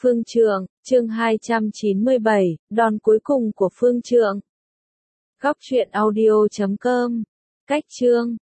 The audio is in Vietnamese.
Phương Trượng, chương 297, đòn cuối cùng của Phương Trượng. Góc truyện audio.com. Cách chương.